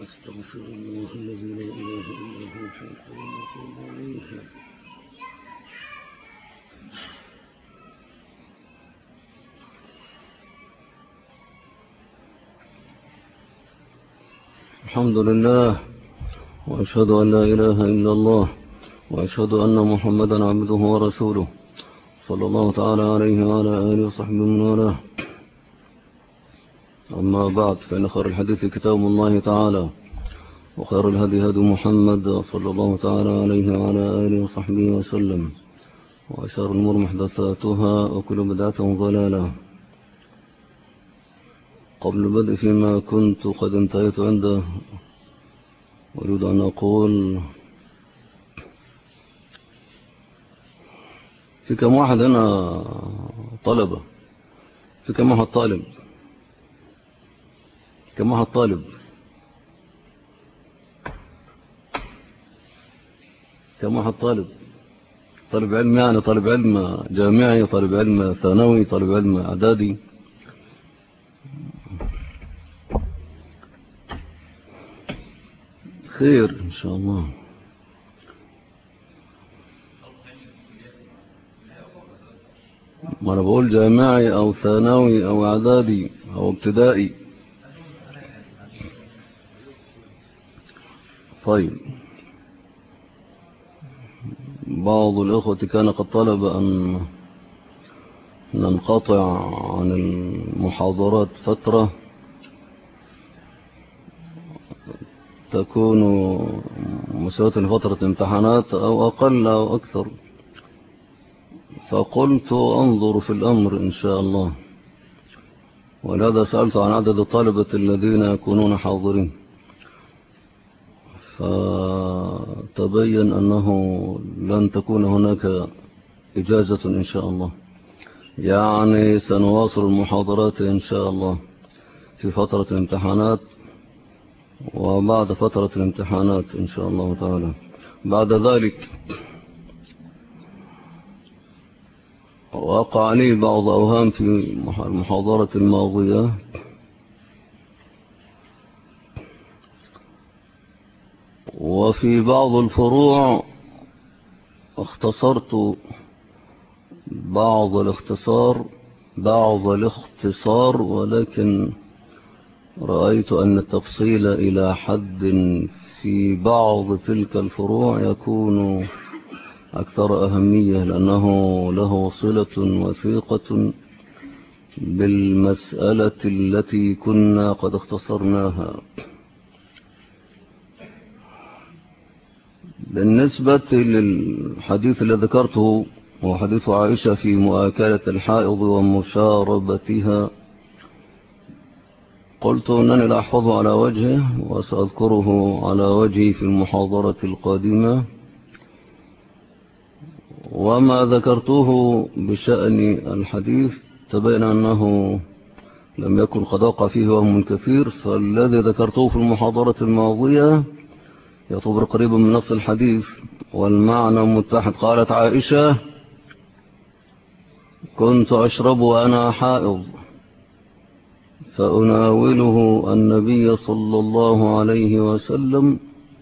أستغفر الله الذي لا إله إلا هو الحي القيوم وأتوب إليه. الحمد لله، وأشهد أن لا إله إلا الله، وأشهد أن محمدا عبده ورسوله صلى الله تعالى عليه وعلى آله وصحبه من والاه. أما بعد، فإن خير الحديث كتاب الله تعالى، وخير الهدي هدي محمد صلى الله تعالى عليه وعلى آله وصحبه وسلم، وشر الأمور محدثاتها، وكل بدعة ضلالة. قبل البدء فيما كنت قد انتهيت عنده، أريد أن أقول في كم واحد هنا طلبة؟ في كم واحد طالب؟ كم واحد طالب؟ كم واحد طالب؟ طالب علم، يعني طالب علم جامعي، طالب علم ثانوي، طالب علم اعدادي. خير إن شاء الله. ما أنا بقول جامعي أو ثانوي أو اعدادي أو ابتدائي. طيب، بعض الأخوة كان قد طلب أن ننقطع عن المحاضرات فترة تكون مساواة لفترة امتحانات أو أقل أو أكثر، فقلت أنظر في الأمر إن شاء الله، ولهذا سألت عن عدد الطلبة الذين يكونون حاضرين، فتبين أنه لن تكون هناك إجازة إن شاء الله، يعني سنواصل المحاضرات إن شاء الله في فترة الامتحانات وبعد فترة الامتحانات إن شاء الله تعالى. بعد ذلك وقع لي بعض أوهام في المحاضرة الماضية، وفي بعض الفروع اختصرت بعض الاختصار، ولكن رأيت أن التفصيل إلى حد في بعض تلك الفروع يكون أكثر أهمية، لأنه له صلة وثيقة بالمسألة التي كنا قد اختصرناها. بالنسبة للحديث الذي ذكرته، وحديث عائشة في مؤاكلة الحائض ومشاربتها، قلت أنني لا أحفظه على وجهه، وسأذكره على وجهي في المحاضرة القادمة. وما ذكرته بشأن الحديث تبين أنه لم يكن قد وقع فيه وهم كثير، فالذي ذكرته في المحاضرة الماضية يعتبر قريبا من نص الحديث والمعنى متحد. قالت عائشة: كنت أشرب وأنا حائض فأناوله النبي صلى الله عليه وسلم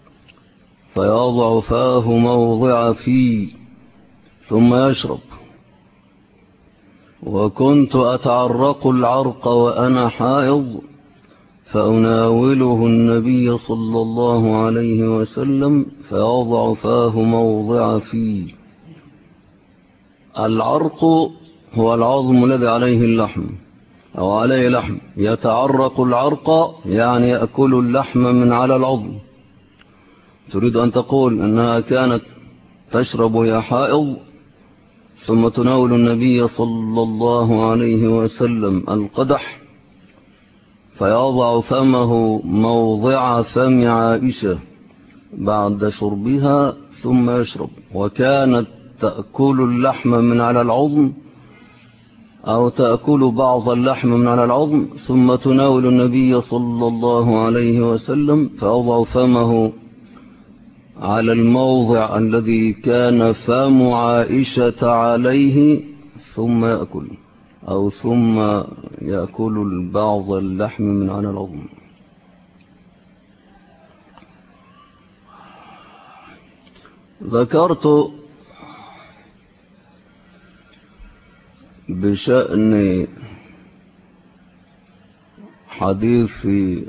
فيضع فاه موضع فيه ثم يشرب، وكنت أتعرق العرق وأنا حائض فأناوله النبي صلى الله عليه وسلم فيضع فاه موضع فيه. العرق هو العظم الذي عليه اللحم أو عليه لحم، يتعرق العرق يعني يأكل اللحم من على العظم. تريد أن تقول أنها كانت تشرب يا حائض، ثم تناول النبي صلى الله عليه وسلم القدح فيضع فمه موضع فم عائشة بعد شربها ثم يشرب، وكانت تأكل اللحم من على العظم أو تأكل بعض اللحم من على العظم، ثم تناول النبي صلى الله عليه وسلم فيضع فمه على الموضع الذي كان فم عائشة عليه ثم يأكل، أو ثم يأكل بعض اللحم من على العظم. ذكرت بشأن حديث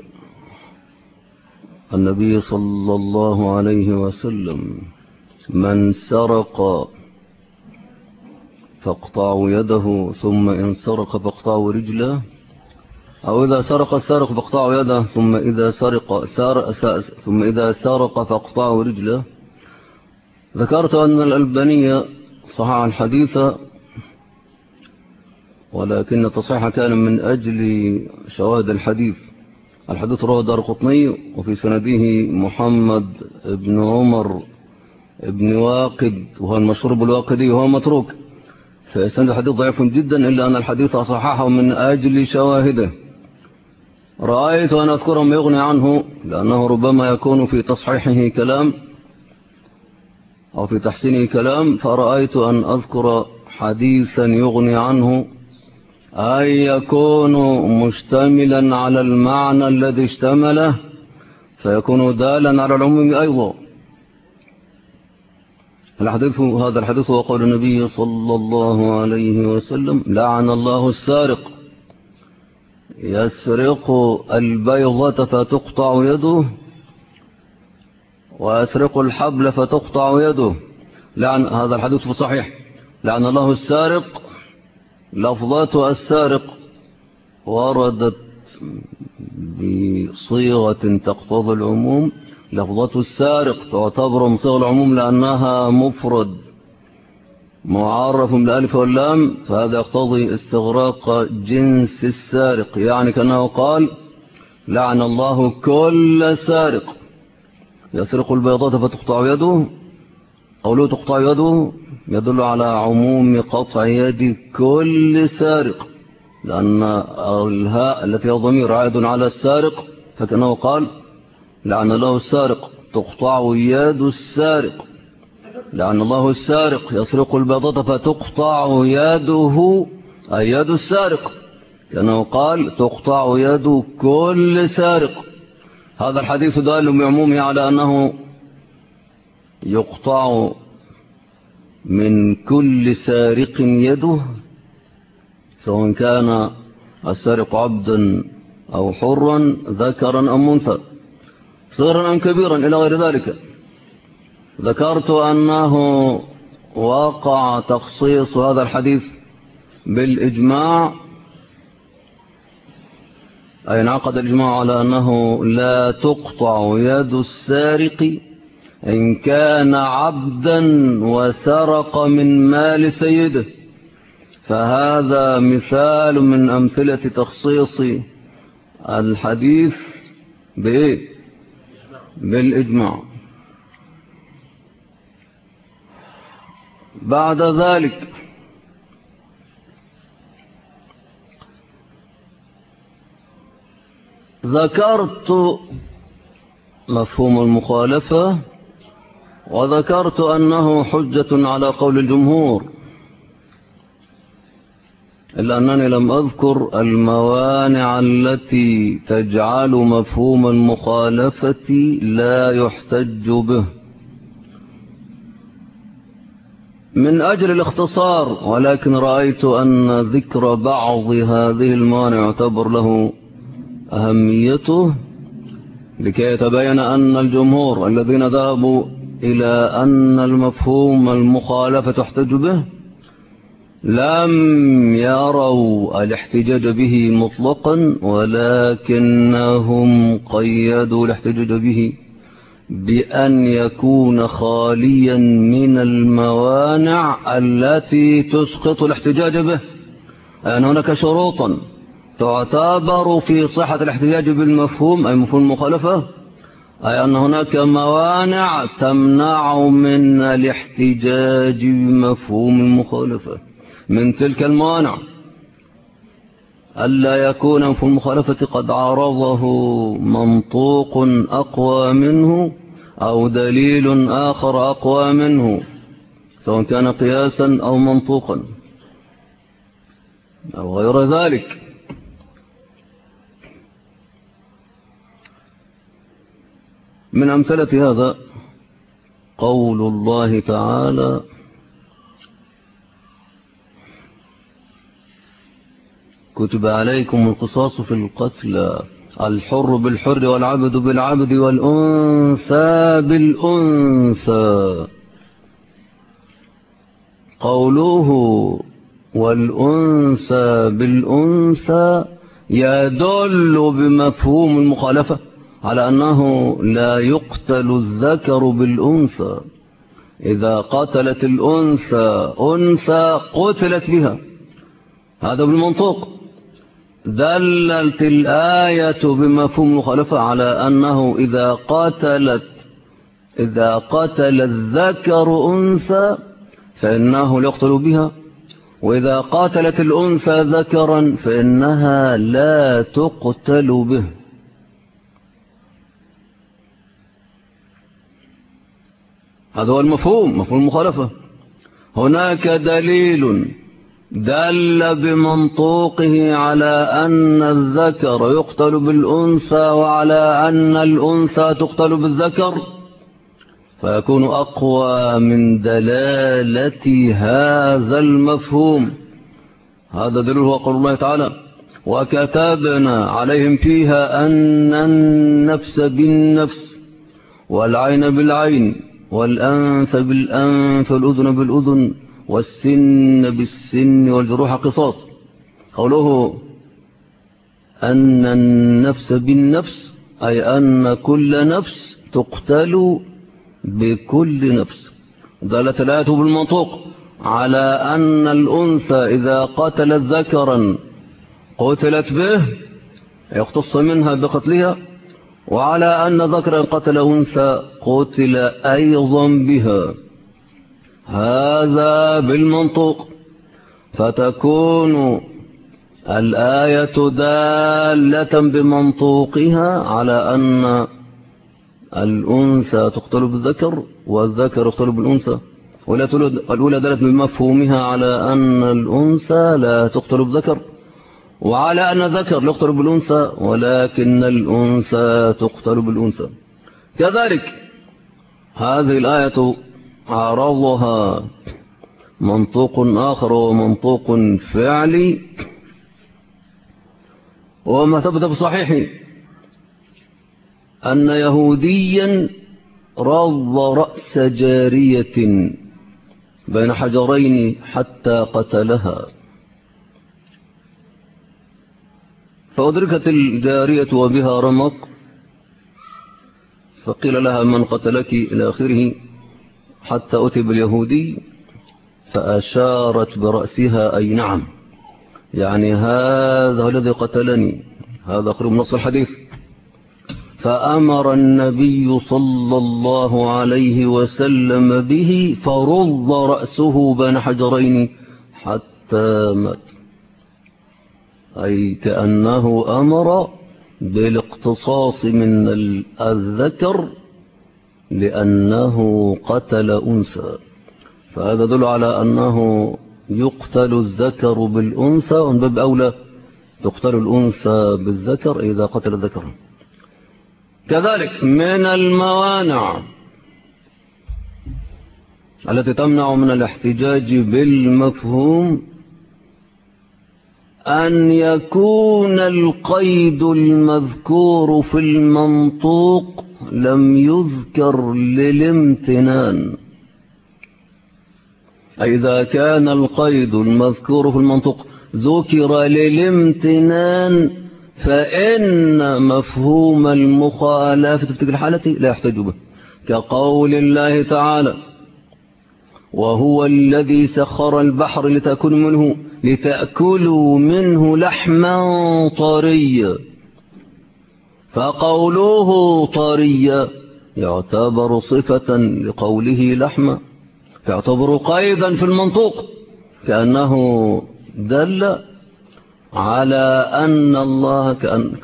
النبي صلى الله عليه وسلم: من سرق فاقطعوا يده، ثم إن سرق فاقطعوا رجله، أو إذا سرق السارق فاقطعوا يده، ثم إذا سرق فاقطعوا رجله. ذكرت أن الألباني صحح الحديث، ولكن التصحيح كان من أجل شواهد الحديث. الحديث رواه الدارقطني، وفي سنده محمد بن عمر بن واقد، وهو المشهور بالواقدي، وهو متروك، فسند الحديث ضعيف جدا، إلا أن الحديث صححه من أجل شواهده. رأيت أن أذكره ما يغني عنه، لأنه ربما يكون في تصحيحه كلام أو في تحسينه كلام، فرأيت أن أذكر حديثا يغني عنه، أن يكون مشتملا على المعنى الذي اشتمله، فيكون دالا على العموم أيضا. هذا الحديث هو قول النبي صلى الله عليه وسلم: لعن الله السارق، يسرق البيضة فتقطع يده، ويسرق الحبل فتقطع يده. هذا الحديث صحيح. لعن الله السارق، لفظات السارق وردت بصيغة تقتضي العموم. لفظة السارق تعتبر من صيغ العموم لأنها مفرد معرف بالألف واللام، فهذا يقتضي استغراق جنس السارق، يعني كأنه قال: لعن الله كل سارق يسرق البيضات فتقطع يده. قوله تقطع يده يدل على عموم قطع يد كل سارق، لأن الهاء التي هي ضمير عائد على السارق، فكأنه قال: لعن الله السارق تقطع يد السارق. لعن الله السارق يسرق البيضة فتقطع يده، أي يد السارق، كأنه قال: تقطع يد كل سارق. هذا الحديث دال بعمومه على أنه يقطع من كل سارق يده، سواء كان السارق عبدا أو حرا، ذكرا أم أنثى، صغيرا أم كبيرا، إلى غير ذلك. ذكرت أنه وقع تخصيص هذا الحديث بالإجماع، أي انعقد الإجماع على أنه لا تقطع يد السارق إن كان عبدا وسرق من مال سيده. فهذا مثال من أمثلة تخصيص الحديث بالإجماع. بعد ذلك ذكرت مفهوم المخالفة، وذكرت أنه حجة على قول الجمهور، إلا أنني لم أذكر الموانع التي تجعل مفهوم المخالفة لا يحتج به من أجل الاختصار، ولكن رأيت أن ذكر بعض هذه الموانع يعتبر له أهميته، لكي يتبين أن الجمهور الذين ذهبوا إلى أن المفهوم المخالفة تحتج به لم يروا الاحتجاج به مطلقا، ولكنهم قيدوا الاحتجاج به بأن يكون خاليا من الموانع التي تسقط الاحتجاج به. أن هناك شروطا تعتبر في صحة الاحتجاج بالمفهوم، أي مفهوم المخالفة، أي أن هناك موانع تمنع من الاحتجاج بمفهوم المخالفة. من تلك الموانع ألا يكون مفهوم المخالفة قد عارضه منطوق أقوى منه أو دليل آخر أقوى منه، سواء كان قياسا أو منطوقا أو غير ذلك. من أمثلة هذا قول الله تعالى: كتب عليكم القصاص في القتلى، الحر بالحر والعبد بالعبد والأنثى بالأنثى. قوله والأنثى بالأنثى يدل بمفهوم المخالفة على أنه لا يقتل الذكر بالأنثى. إذا قتلت الأنثى أنثى قتلت بها، هذا بالمنطق. دلت الآية بمفهوم المخالفة على أنه إذا قتل الذكر أنثى فإنه يقتل بها، وإذا قاتلت الأنثى ذكرا فإنها لا تقتل به. هذا هو المفهوم، مفهوم المخالفة. هناك دليل دل بمنطوقه على أن الذكر يقتل بالأنثى وعلى أن الأنثى تقتل بالذكر، فيكون أقوى من دلالة هذا المفهوم. هذا دليل هو قول الله تعالى: وكتبنا عليهم فيها أن النفس بالنفس والعين بالعين والأنف بالأنف والأذن بالأذن والسن بالسن والجروح قصاص. قوله أن النفس بالنفس أي أن كل نفس تقتل بكل نفس. دلت الآية بالمنطوق على أن الأنثى إذا قتلت ذكرا قتلت به، يختص منها بقتلها، وعلى أن ذكرا قتل أنثى قتل أيضا بها، هذا بالمنطوق. فتكون الآية دالة بمنطوقها على أن الأنثى تقتل بالذكر والذكر يقتل بالأنثى، والأولى دلت بمفهومها على أن الأنثى لا تقتل بالذكر، وعلى أن الذكر يقتل بالأنثى ولكن الأنثى تقتل بالأنثى. كذلك هذه الآية عرضها منطوق آخر ومنطوق فعلي، وما ثبت بصحيح أن يهوديا رض رأس جارية بين حجرين حتى قتلها، فأدركت الجارية وبها رمق، فقيل لها: من قتلك؟ إلى آخره، حتى أتي باليهودي فأشارت برأسها أي نعم، يعني هذا الذي قتلني، هذا قريب نص الحديث. فأمر النبي صلى الله عليه وسلم به فرض رأسه بين حجرين حتى مات، أي كأنه أمر بالاقتصاص من الذكر لأنه قتل أنثى. فهذا يدل على أنه يقتل الذكر بالأنثى، ومن باب أولى تقتل الأنثى بالذكر إذا قتل الذكر. كذلك من الموانع التي تمنع من الاحتجاج بالمفهوم أن يكون القيد المذكور في المنطوق لم يذكر للامتنان. أي إذا كان القيد المذكور في المنطوق ذكر للامتنان فإن مفهوم المخالفة في تلك الحالة لا يحتج به، كقول الله تعالى: وهو الذي سخر البحر لتأكلوا منه لحما طريا. فقوله طريا يعتبر صفة لقوله لحما، يعتبر قيدا في المنطوق، كأنه دل على أن الله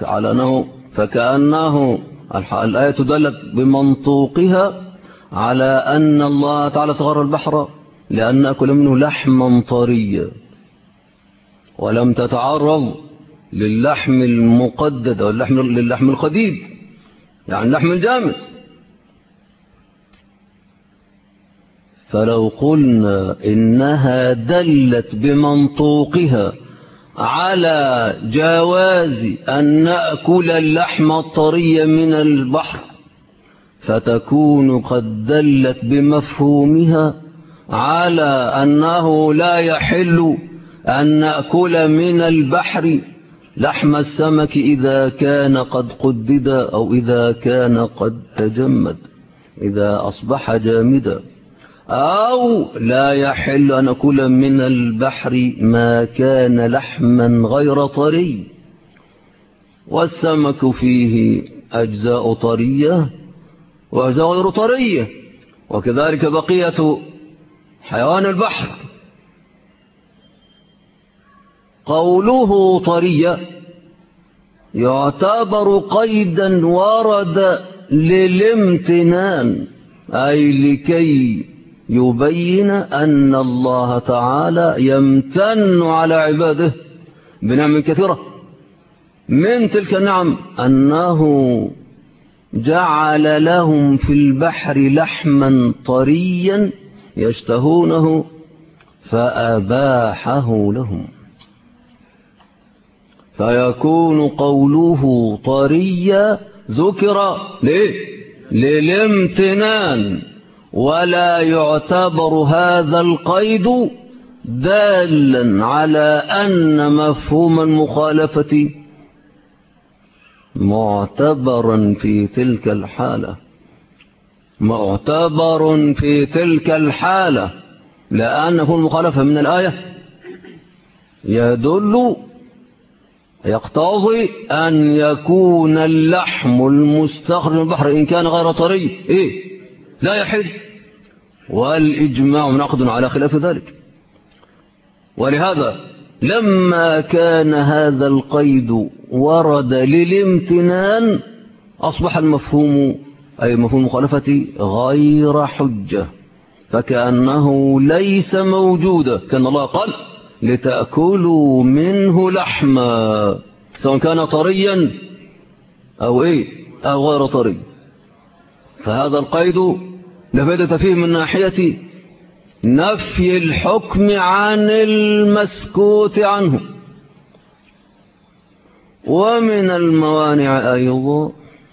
فكأنه الآية دلت بمنطوقها على أن الله تعالى صغر البحر لأن نأكل منه لحما طريا، ولم تتعرض للحم المقدد أو للحم الخديد، يعني اللحم الجامد. فلو قلنا إنها دلت بمنطوقها على جواز أن نأكل اللحم الطري من البحر، فتكون قد دلت بمفهومها على أنه لا يحل أن نأكل من البحر لحم السمك إذا كان قد قدد أو إذا كان قد تجمد، إذا أصبح جامدا، أو لا يحل أن نأكل من البحر ما كان لحما غير طري. والسمك فيه أجزاء طرية وأجزاء غير طرية، وكذلك بقية حيوان البحر. قوله طرية يعتبر قيدا ورد للامتنان، أي لكي يبين أن الله تعالى يمتن على عباده بنعم كثيرة. من تلك النعم أنه جعل لهم في البحر لحما طريا يشتهونه فأباحه لهم، فيكون قوله طريا ذكر للامتنان، ولا يعتبر هذا القيد دالا على أن مفهوم المخالفة معتبرا في تلك الحالة، معتبر في تلك الحالة، لأن مفهوم المخالفة من الآية يدل يقتضي أن يكون اللحم المستخرج من البحر إن كان غير طري لا يحل، والإجماع منعقد على خلاف ذلك. ولهذا لما كان هذا القيد ورد للامتنان أصبح المفهوم أي مفهوم المخالفة غير حجة، فكأنه ليس موجودا، كان الله قال لتأكلوا منه لحما سواء كان طريا أو أو غير طري. فهذا القيد لا فائدة فيه من ناحية نفي الحكم عن المسكوت عنه. ومن الموانع أيضا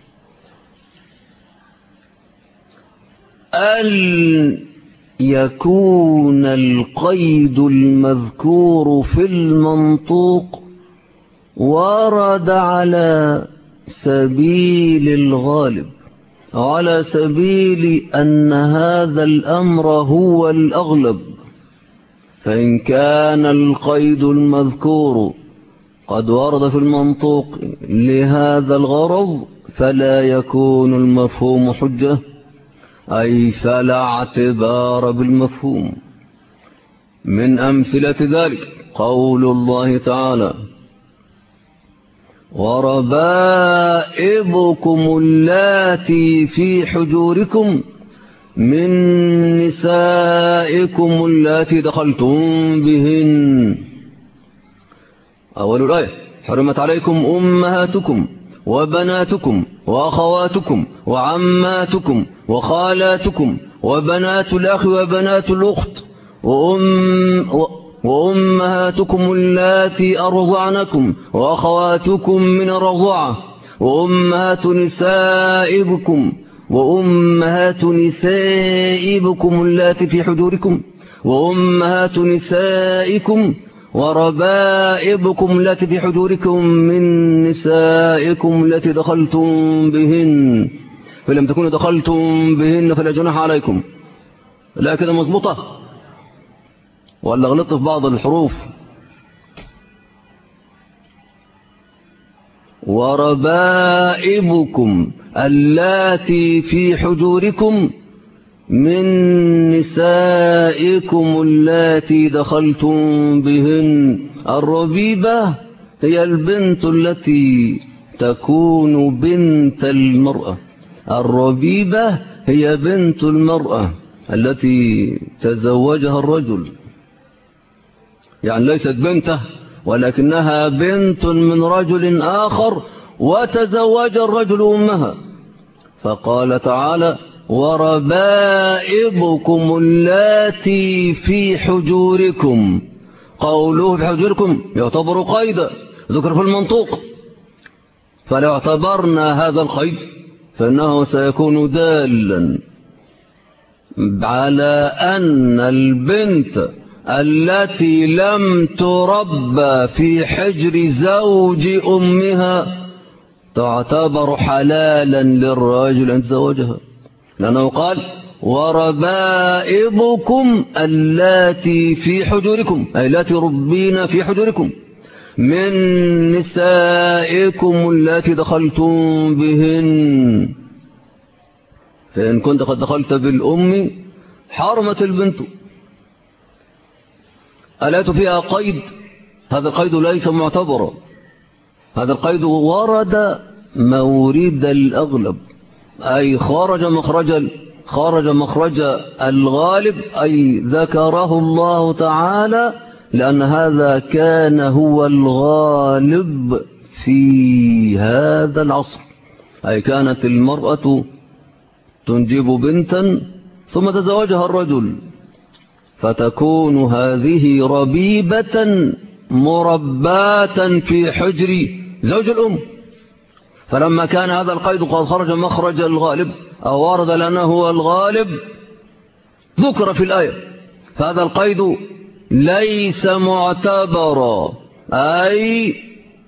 أن يكون القيد المذكور في المنطوق ورد على سبيل الغالب، على سبيل أن هذا الأمر هو الأغلب. فإن كان القيد المذكور قد ورد في المنطوق لهذا الغرض فلا يكون المفهوم حجة، أي فلا اعتبار بالمفهوم. من أمثلة ذلك قول الله تعالى وربائبكم اللاتي في حجوركم من نسائكم اللاتي دخلتم بهن. أول الآية حرمت عليكم أمهاتكم وبناتكم وأخواتكم وعماتكم وخالاتكم وبنات الأخ وبنات الأخت وأمهاتكم اللاتي أرضعنكم وأخواتكم من الرضاعة وأمهات نسائكم اللاتي في حجوركم وأمهات نسائكم وربائبكم التي في حجوركم من نسائكم التي دخلتم بهن فلم تكونوا دخلتم بهن فلا جناح عليكم. لا كده مظبوطة ولا غلطت في بعض الحروف؟ وربائبكم اللاتي في حجوركم من نسائكم اللاتي دخلتم بهن. الربيبة هي البنت التي تكون بنت المرأة، الربيبة هي بنت المرأة التي تزوجها الرجل، يعني ليست بنته ولكنها بنت من رجل آخر وتزوج الرجل أمها. فقال تعالى وربائبكم اللاتي في حجوركم. قوله في حجوركم يعتبر قيدا ذكر في المنطوق، فلو اعتبرنا هذا القيد فإنه سيكون دالا على أن البنت التي لم تربى في حجر زوج أمها تعتبر حلالا للرجل أن يتزوجها، لأنه قال وربائبكم اللاتي في حجوركم، أي التي ربين في حجوركم من نسائكم اللاتي دخلتم بهن، فإن كنت قد دخلت بالأم حرمت البنت. ألات فيها قيد؟ هذا القيد ليس معتبرا، هذا القيد ورد مورد الأغلب، أي خرج مخرج الغالب، أي ذكره الله تعالى لأن هذا كان هو الغالب في هذا العصر، أي كانت المرأة تنجب بنتا ثم تزوجها الرجل فتكون هذه ربيبة مرباة في حجر زوج الأم. فلما كان هذا القيد قد خرج مخرج الغالب أو ورد لأنه هو الغالب ذكر في الآية، فهذا القيد ليس معتبرا، أي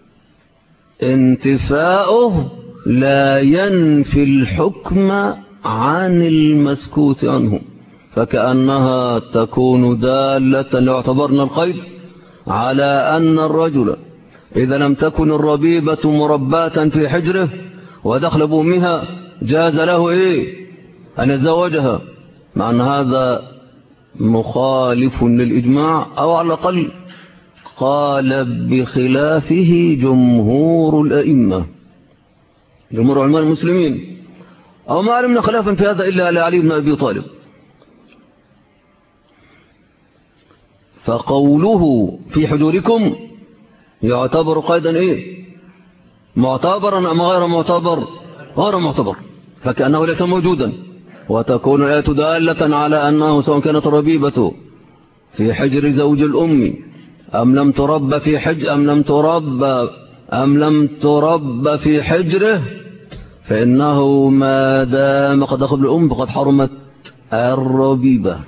انتفاؤه لا ينفي الحكم عن المسكوت عنه، فكأنها تكون دالة لو اعتبرنا القيد على أن الرجل إذا لم تكن الربيبة مرباة في حجره ودخل بأمها جاز له أن يتزوجها، مع أن هذا مخالف للإجماع، أو على الأقل قال بخلافه جمهور الأئمة، جمهور علماء المسلمين، أو ما علمنا خلافا في هذا إلا على علي بن أبي طالب. فقوله في حجوركم يعتبر قيدا معتبرا أم غير معتبر؟ غير معتبر، فكأنه ليس موجودا، وتكون الآية دالة على أنه سواء كانت الربيبة في حجر زوج الأم أم لم تربى في حجر أم لم تربى في حجره، فإنه ما دام قد دخل الأم فقد حرمت الربيبة.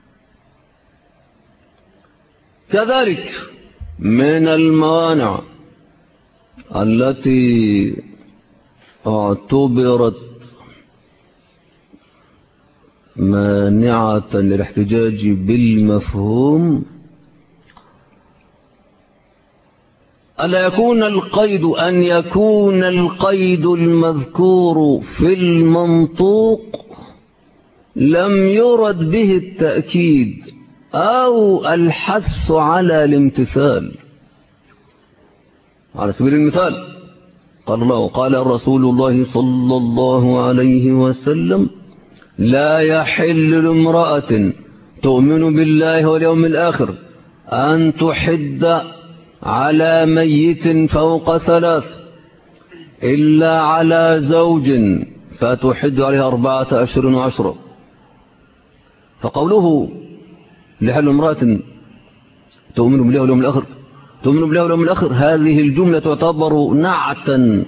كذلك من الموانع التي اعتبرت مانعة للاحتجاج بالمفهوم ألا يكون القيد أن يكون القيد المذكور في المنطوق لم يرد به التأكيد أو الحث على الامتثال. على سبيل المثال قال الرسول الله صلى الله عليه وسلم لا يحل لامرأة تؤمن بالله واليوم الآخر أن تحد على ميت فوق 3 إلا على زوج فتحد عليها 4 أشهر و10. فقوله لحل امرأة تؤمن بالله واليوم الآخر هذه الجملة تعتبر نعتا،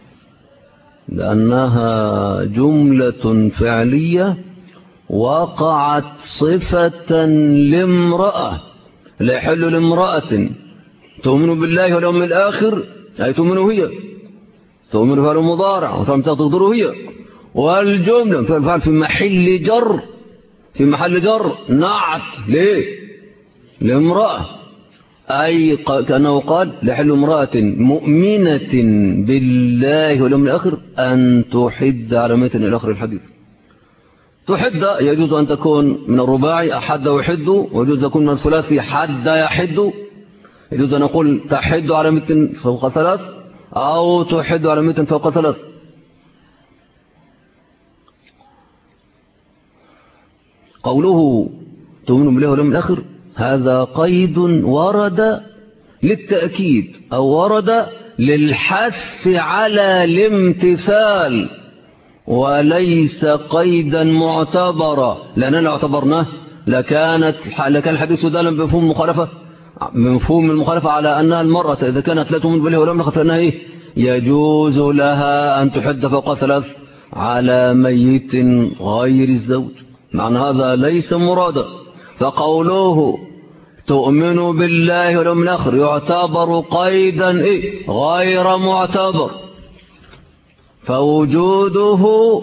لأنها جملة فعلية وقعت صفة لامرأة. لا يحل لامرأة تؤمن بالله واليوم الآخر أي تؤمن هي، تؤمن فعل مضارع وفعل تقدر هي، والجملة فعل في محل جر نعت لامرأة، أي كأنه قال لحل امرأة مؤمنة بالله واليوم الآخر أن تحد على متن إلى آخر الحديث. تحد يجوز أن تكون من الرباعي أحد ويحد، ويجوز أن تكون من الثلاثي حد يحد، يجوز أن نقول تحد على متن فوق 3 أو تحد على متن فوق 3. قوله تؤمن بالله واليوم الآخر هذا قيد ورد للتأكيد أو ورد للحث على الامتثال، وليس قيدا معتبرا، لأننا لو اعتبرناه لكان الحديث دالا بمفهوم المخالفة على أنها المرأة إذا كانت لا تؤمن بالله ولم نخف فإنها إيه؟ يجوز لها أن تحد فوق 3 على ميت غير الزوج. معنى هذا ليس مرادا. فقوله تؤمن بالله واليوم الآخر يعتبر قيدا غير معتبر، فوجوده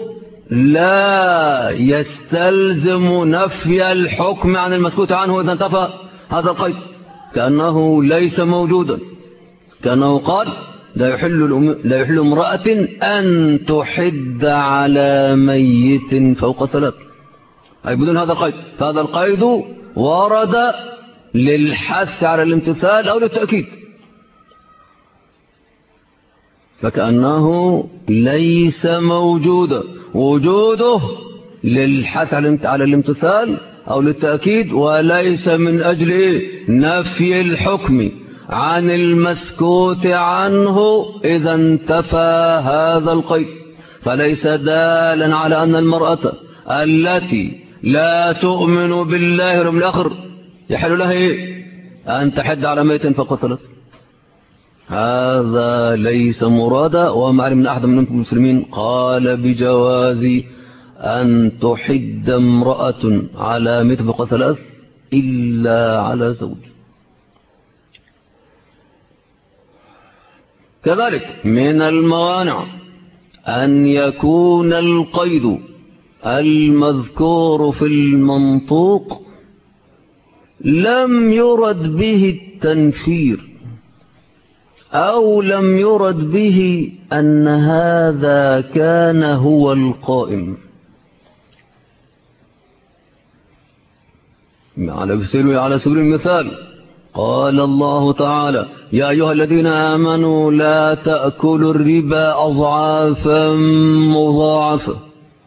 لا يستلزم نفي الحكم عن المسكوت عنه إذا انتفى هذا القيد، كأنه ليس موجودا. كأنه قال لا يحل امرأة أن تحد على ميت فوق 3، أي بدون هذا القيد. فهذا القيد ورد للحث على الامتثال أو للتأكيد، فكأنه ليس موجودا، وجوده للحث على الامتثال أو للتأكيد، وليس من أجل نفي الحكم عن المسكوت عنه إذا انتفى هذا القيد. فليس دالا على أن المرأة التي لا تؤمن بالله واليوم الآخر يحل لها أن تحد على ميت فوق 3. هذا ليس مرادا. وما علم من أحد من المسلمين قال بجواز أن تحد امرأة على ميت فوق 3 إلا على زوج. كذلك من الموانع أن يكون القيد المذكور في المنطوق لم يرد به التنفير، أو لم يرد به أن هذا كان هو القائم. على سبيل المثال قال الله تعالى يا أيها الذين آمنوا لا تأكلوا الربا أضعافا مضاعفة.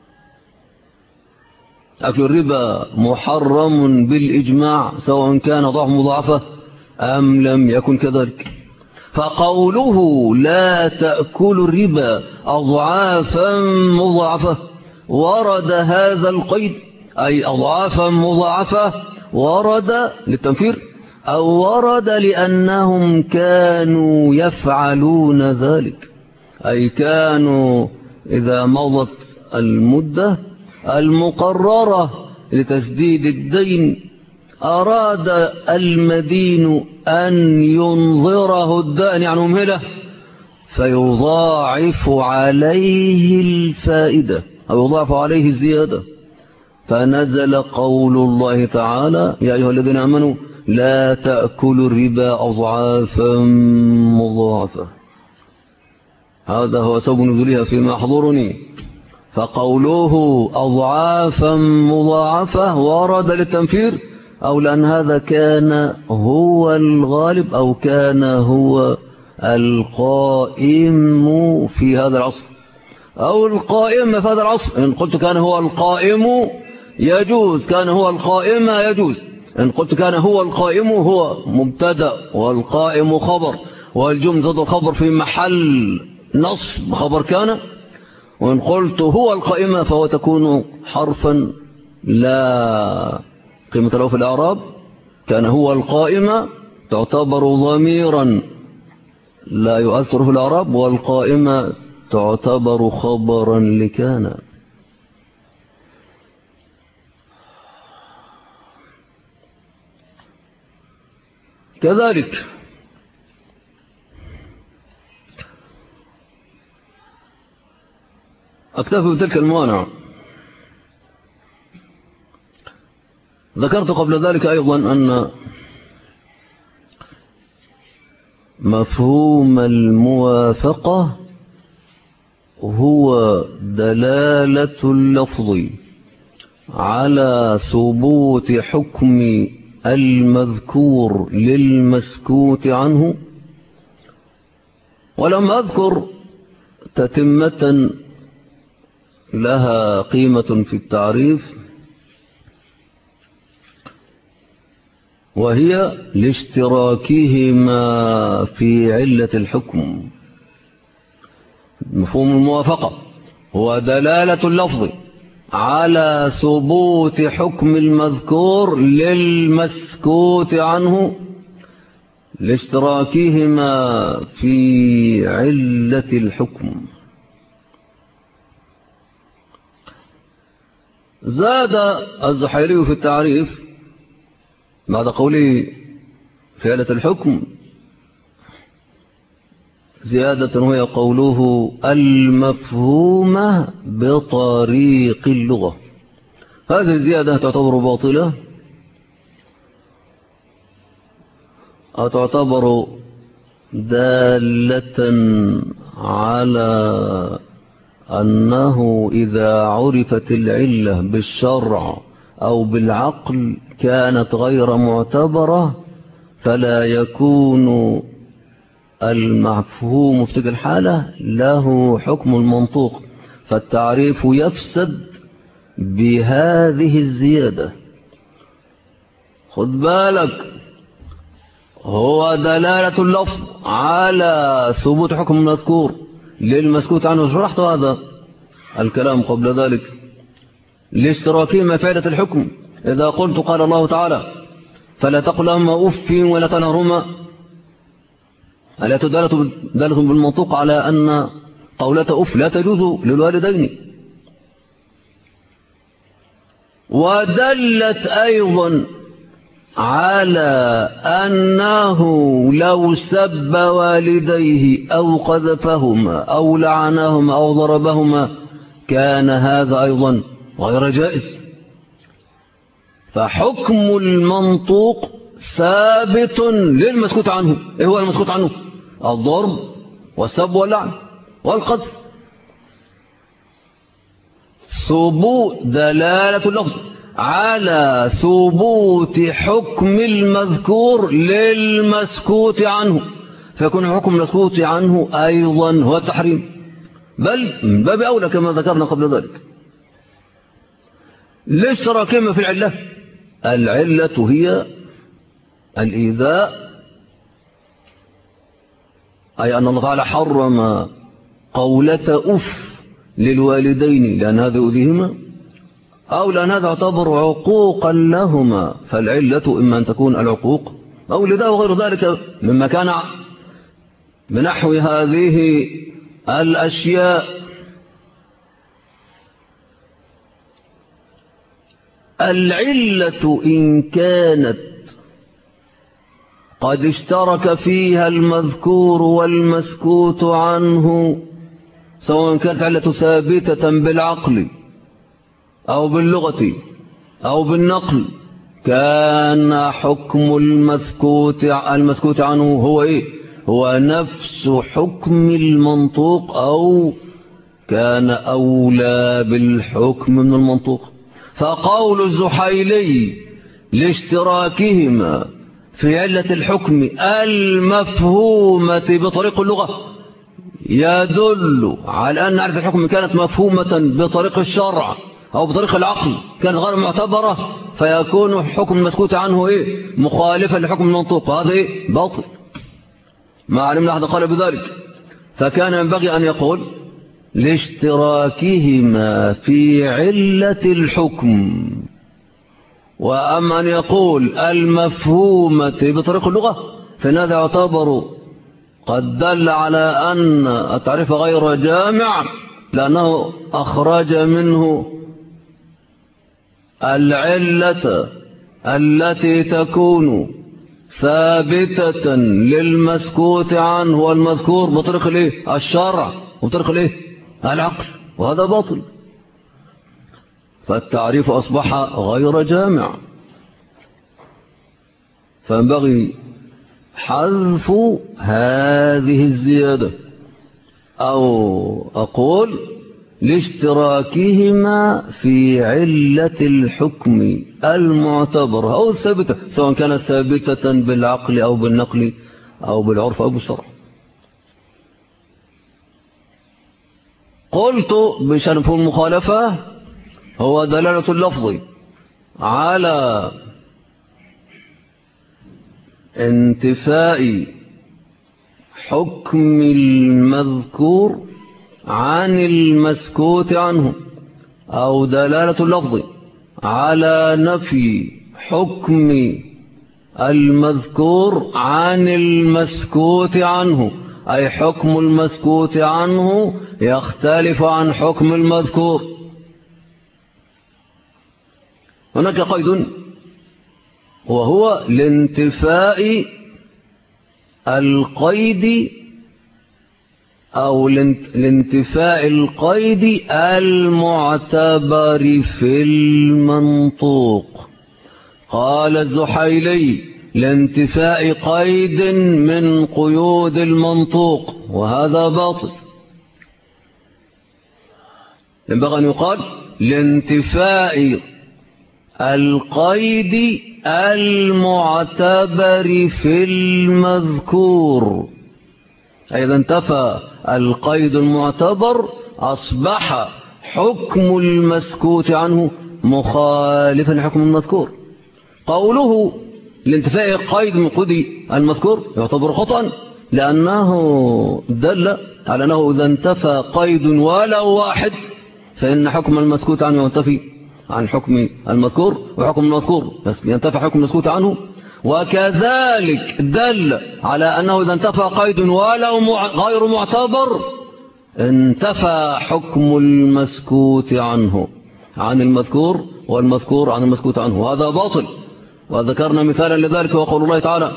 أكل الربا محرم بالإجماع سواء كان ضعف مضاعفة أم لم يكن كذلك. فقوله لا تأكلوا الربا أضعافا مضاعفة ورد هذا القيد، أي أضعافا مضاعفة ورد للتنفير أو ورد لأنهم كانوا يفعلون ذلك، أي كانوا إذا مضت المدة المقررة لتسديد الدين أراد المدين أن ينظره الدائن يعني مهله فيضاعف عليه الفائدة أو يضاعف عليه الزيادة، فنزل قول الله تعالى يا أيها الذين آمنوا لا تأكلوا الربا أضعافا مضاعفة. هذا هو سبب نزولها فيما يحضرني. فقوله أضعافا مضاعفة ورد للتنفير أو لأن هذا كان هو الغالب أو كان هو القائم في هذا العصر أو القائم في هذا العصر. إن قلت كان هو القائم يجوز، كان هو القائم يجوز. إن قلت كان هو القائم هو مبتدأ والقائم خبر، والجملة الخبر في محل نصب خبر كان. وإن قلت هو القائم فهو تكون حرفا لا قيمة له في الإعراب. كان هو القائم تعتبر ضميرا لا يؤثر في الإعراب، والقائم تعتبر خبرا لكان. كذلك أكتفي بتلك الموانع. ذكرت قبل ذلك أيضا أن مفهوم الموافقة هو دلالة اللفظ على ثبوت حكم المذكور للمسكوت عنه، ولم أذكر تتمة لها قيمة في التعريف، وهي لاشتراكهما في علة الحكم. مفهوم الموافقة هو دلالة اللفظ على ثبوت حكم المذكور للمسكوت عنه لاشتراكهما في علة الحكم. زاد الزحيري في التعريف بعد قوله في علة الحكم زيادة، وهي قوله المفهومة بطريق اللغة. هذه الزيادة تعتبر باطلة أو تعتبر دالة على أنه إذا عرفت العلة بالشرع أو بالعقل كانت غير معتبرة، فلا يكون المفهوم في تلك الحالة له حكم المنطوق، فالتعريف يفسد بهذه الزيادة. خد بالك، هو دلالة اللفظ على ثبوت حكم المذكور للمسكوت عنه. شرحت هذا الكلام قبل ذلك. لاشتراكهما في علة الحكم، إذا قلت قال الله تعالى فلا تقل لهما أف ولا تنهرهما، ألا دالة بالمنطوق على أن قولة أف لا تجوز للوالدين. ودلت أيضا على أنه لو سب والديه أو قذفهما أو لعنهما أو ضربهما كان هذا أيضا غير جائز. فحكم المنطوق ثابت للمسكوت عنه. إيه هو المسكوت عنه؟ الضرب والسب واللعن والقذف. ثبوت دلالة اللفظ على ثبوت حكم المذكور للمسكوت عنه، فيكون حكم المسكوت عنه أيضا هو التحريم، بل من باب أولى كما ذكرنا قبل ذلك. لاشتراكهما في العلة. العلة هي الإيذاء، أي أن الله تعالى حرم قولة أف للوالدين لأن هذا يؤذيهما، أو لأن هذا يعتبر عقوقا لهما. فالعلة إما أن تكون العقوق أو لذا وغير ذلك مما كان بنحو هذه الأشياء. العلة إن كانت قد اشترك فيها المذكور والمسكوت عنه، سواء كانت علة ثابتة بالعقل أو باللغة أو بالنقل، كان حكم المسكوت عنه هو إيه؟ هو نفس حكم المنطوق، أو كان أولى بالحكم من المنطوق. فقول الزحيلي لاشتراكهما في علة الحكم المفهومة بطريق اللغة يدل على أن علة الحكم كانت مفهومة بطريق الشرع أو بطريق العقل، كانت غير معتبرة، فيكون حكم المسكوت عنه إيه؟ مخالفا لحكم المنطوق، هذا إيه؟ باطل. ما علمنا أحد قال بذلك. فكان ينبغي أن يقول لاشتراكهما في علة الحكم، وأما أن يقول المفهومة بطريق اللغة فإن هذا يعتبر قد دل على أن التعريف غير جامع، لأنه أخرج منه العلة التي تكون ثابتة للمسكوت عنه والمذكور بطريق الايه؟ الشرع وبطريق الايه؟ العقل، وهذا باطل. فالتعريف أصبح غير جامع، فينبغي حذف هذه الزيادة، أو أقول لاشتراكهما في علة الحكم المعتبرة أو الثابتة، سواء كانت ثابتة بالعقل أو بالنقل أو بالعرف أو بالشرع. قلت بشأن مفهوم المخالفة هو دلالة اللفظ على انتفاء حكم المذكور عن المسكوت عنه أو دلالة اللفظ على نفي حكم المذكور عن المسكوت عنه، أي حكم المسكوت عنه يختلف عن حكم المذكور. هناك قيد وهو لانتفاء القيد أو لانتفاء القيد المعتبر في المنطوق. قال الزحيلي لانتفاء قيد من قيود المنطوق، وهذا باطل. ينبغي أن يقال لانتفاء القيد المعتبر في المذكور، أي إذا انتفى القيد المعتبر أصبح حكم المسكوت عنه مخالفا لحكم المذكور. قوله لانتفاء القيد من قيد المذكور يعتبر خطأ، لأنه دل على أنه إذا انتفى قيد ولو واحد فإن حكم المسكوت عنه ينتفي عن حكم المذكور، وحكم المذكور ينتفى حكم المسكوت عنه. وكذلك دل على أنه إذا انتفى قيد ولو غير معتبر انتفى حكم المسكوت عنه عن المذكور، والمذكور عن المسكوت عنه، وهذا باطل. وذكرنا مثالا لذلك وقول الله تعالى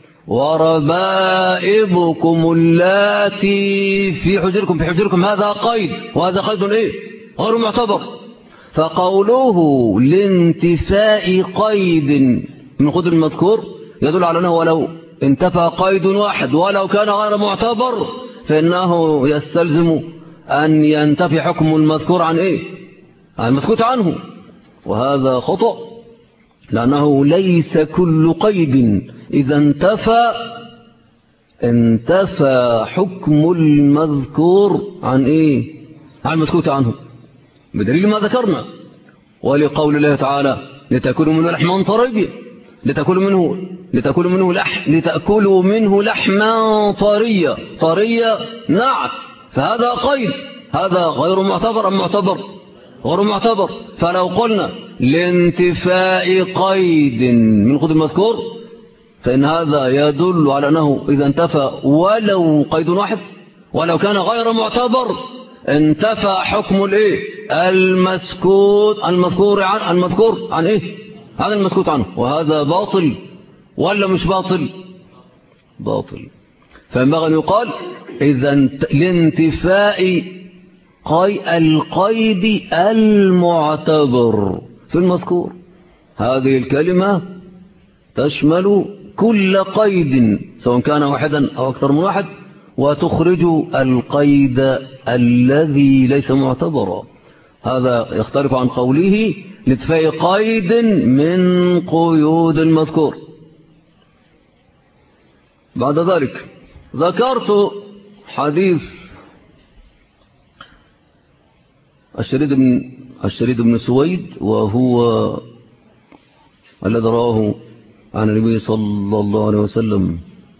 وربائبكم اللاتي في حجركم هذا قيد، وهذا قيد إيه؟ غير معتبر. فقوله لانتفاء قيد من قيد المذكور يدل على أنه ولو انتفى قيد واحد ولو كان غير معتبر فإنه يستلزم أن ينتفي حكم المذكور عن إيه؟ عن المسكوت عنه، وهذا خطأ، لأنه ليس كل قيد إذا انتفى حكم المذكور عن إيه؟ عن المسكوت عنه، بدليل ما ذكرنا. ولقول الله تعالى لتأكلوا منه لحما طريا، لتأكلوا منه لحما طريا نعت، فهذا قيد، هذا غير معتبر أم معتبر؟ غير معتبر. فلو قلنا لانتفاء قيد من قيد المذكور فإن هذا يدل على أنه إذا انتفى ولو قيد واحد ولو كان غير معتبر انتفى حكم الايه؟ المذكور عن ايه؟ عن المسكوت عنه، وهذا باطل ولا مش باطل؟ باطل. فينبغي أن يقال إذا لانتفاء القيد المعتبر في المذكور. هذه الكلمة تشمل كل قيد سواء كان واحدا أو أكثر من واحد، وتخرج القيد الذي ليس معتبرا. هذا يختلف عن قوله لانتفاء قيد من قيود المذكور. بعد ذلك ذكرت حديث الشريد بن سويد، وهو الذي رواه عن النبي صلى الله عليه وسلم،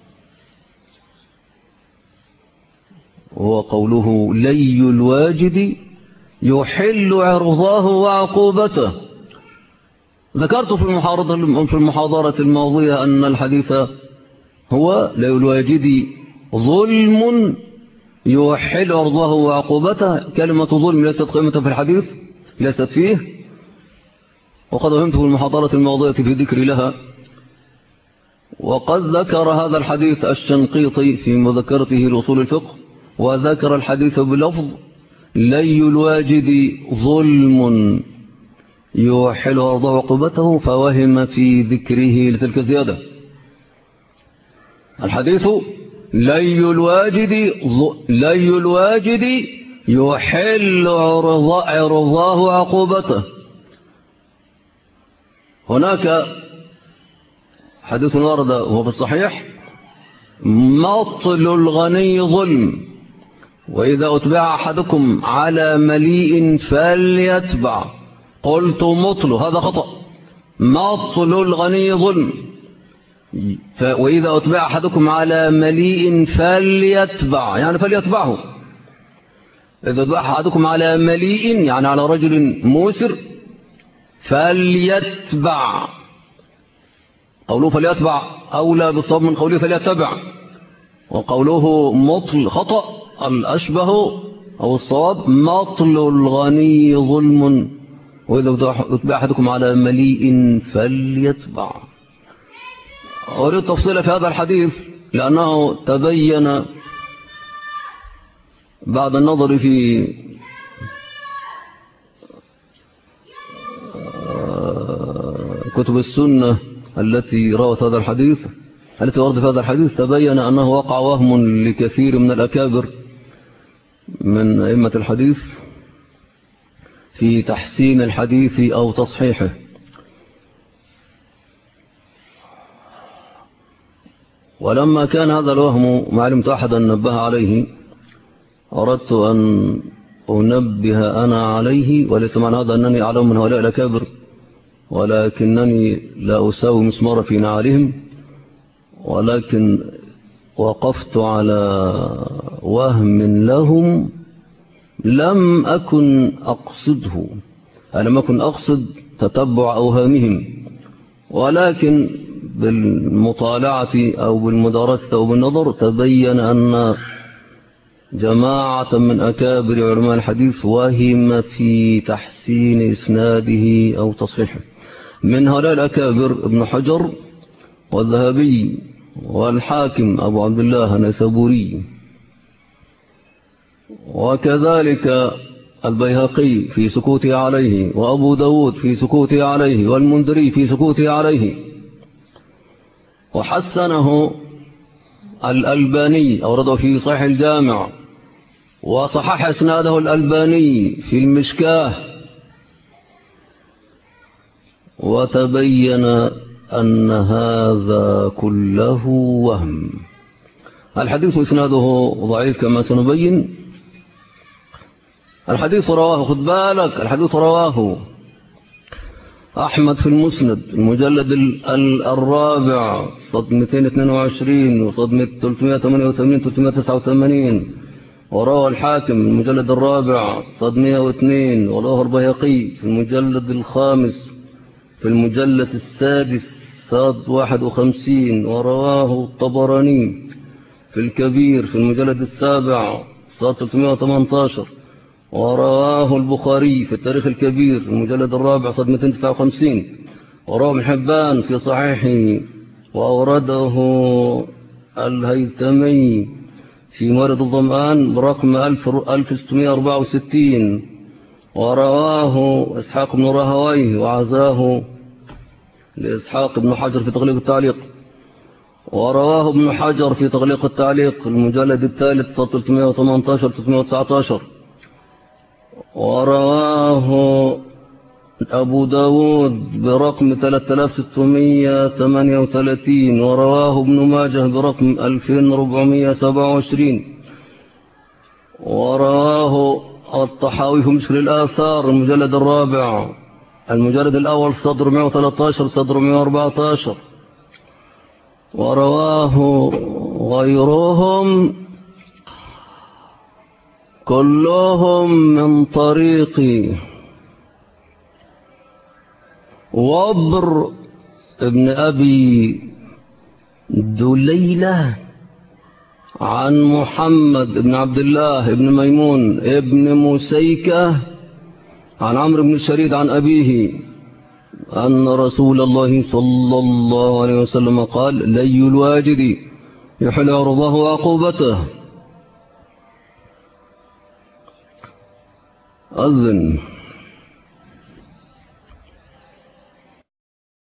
وهو قوله لي الواجد يحل عرضاه وعقوبته. ذكرت في المحاضرة الماضية أن الحديث هو لي الواجد ظلم يحل عرضاه وعقوبته. كلمة ظلم ليست قيمة في الحديث، ليست فيه، وقد فهمت في المحاضرة الماضية في ذكر لها. وقد ذكر هذا الحديث الشنقيطي في مذكرته لأصول الفقه، وذكر الحديث بلفظ لي الواجد ظلم يحل عرضه وعقوبته، فوهم في ذكره لتلك الزيادة. الحديث لي الواجد يحل عرضه وعقوبته. هناك حديث ورد وهو في الصحيح مطل الغني ظلم، وإذا أتبع أحدكم على مليء فليتبع. قلت مطل، هذا خطأ، مطل الغني ظلم، وإذا أتبع أحدكم على مليء فليتبع، يعني فليتبعه. إذا ذبح أحدكم على مليء يعني على رجل موسر فليتبع. قوله فليتبع أولى بالصواب من قوله فليتبع، وقوله مطل خطأ. الأشبه أو الصواب مطل الغني ظلم، وإذا ذبح أحدكم على مليء فليتبع. أريد تفصيل في هذا الحديث لأنه تبين بعد النظر في كتب السنة التي روت هذا الحديث، التي ورد في هذا الحديث، تبين أنه وقع وهم لكثير من الأكابر من أئمة الحديث في تحسين الحديث أو تصحيحه. ولما كان هذا الوهم ما علمت أحدا نبه عليه أردت أن أنبه أنا عليه، وليس معنى هذا أنني أعلم من هؤلاء الأكابر، ولكنني لا أساوي مسمار في نعالهم، ولكن وقفت على وهم لهم لم أكن أقصده، لم أكن أقصد تتبع أوهامهم، ولكن بالمطالعة أو بالمدارسة أو بالنظر تبين أن جماعة من أكابر علماء الحديث وهم في تحسين إسناده أو تصحيحه. من هؤلاء الأكابر ابن حجر والذهبي والحاكم أبو عبد الله النيسابوري، وكذلك البيهقي في سكوته عليه، وأبو داود في سكوته عليه، والمنذري في سكوته عليه. وحسنه الألباني أورده في صحيح الجامع، وصحح إسناده الألباني في المشكاه، وتبين أن هذا كله وهم. الحديث إسناده ضعيف كما سنبين. الحديث رواه، خد بالك، الحديث رواه أحمد في المسند المجلد الرابع صد 222 وصد 388 389، ورواه الحاكم المجلد الرابع صد 102، ورواه البيهقي في المجلد الخامس في المجلد السادس صد 51، ورواه الطبراني في الكبير في المجلد السابع صد 318، ورواه البخاري في التاريخ الكبير في المجلد الرابع صد 259، ورواه ابن حبان في صحيحه، وأورده الهيثمي في موارد الظمآن برقم 1664، ورواه إسحاق بن راهويه وعزاه لإسحاق بن حجر في تغليق التعليق، ورواه ابن حجر في تغليق التعليق المجلد الثالث صد 318 319، ورواه أبو داود برقم 3638، ورواه ابن ماجه برقم 2427، ورواه الطحاوي في مشكل الآثار المجلد الرابع المجلد الأول صدر 113 صدر 114، ورواه غيرهم كلهم من طريق وبر ابن أبي دليلة عن محمد بن عبد الله بن ميمون ابن مسيكة عن عمرو بن الشريد عن أبيه أن رسول الله صلى الله عليه وسلم قال: لي الواجد يحل عرضه وعقوبته. أذن